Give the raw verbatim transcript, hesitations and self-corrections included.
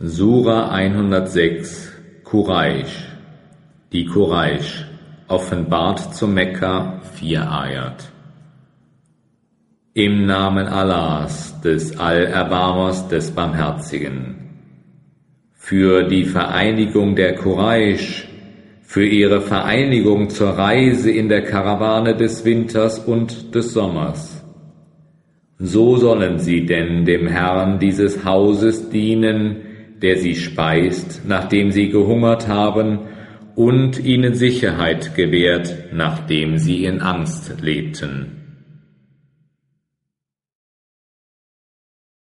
Sura hundertsechs Quraish. Die Quraish, offenbart zu Mekka, vier Ayat. Im Namen Allahs, des Allerbarmers, des Barmherzigen. Für die Vereinigung der Quraish, für ihre Vereinigung zur Reise in der Karawane des Winters und des Sommers. So sollen sie denn dem Herrn dieses Hauses dienen, der sie speist, nachdem sie gehungert haben, und ihnen Sicherheit gewährt, nachdem sie in Angst lebten.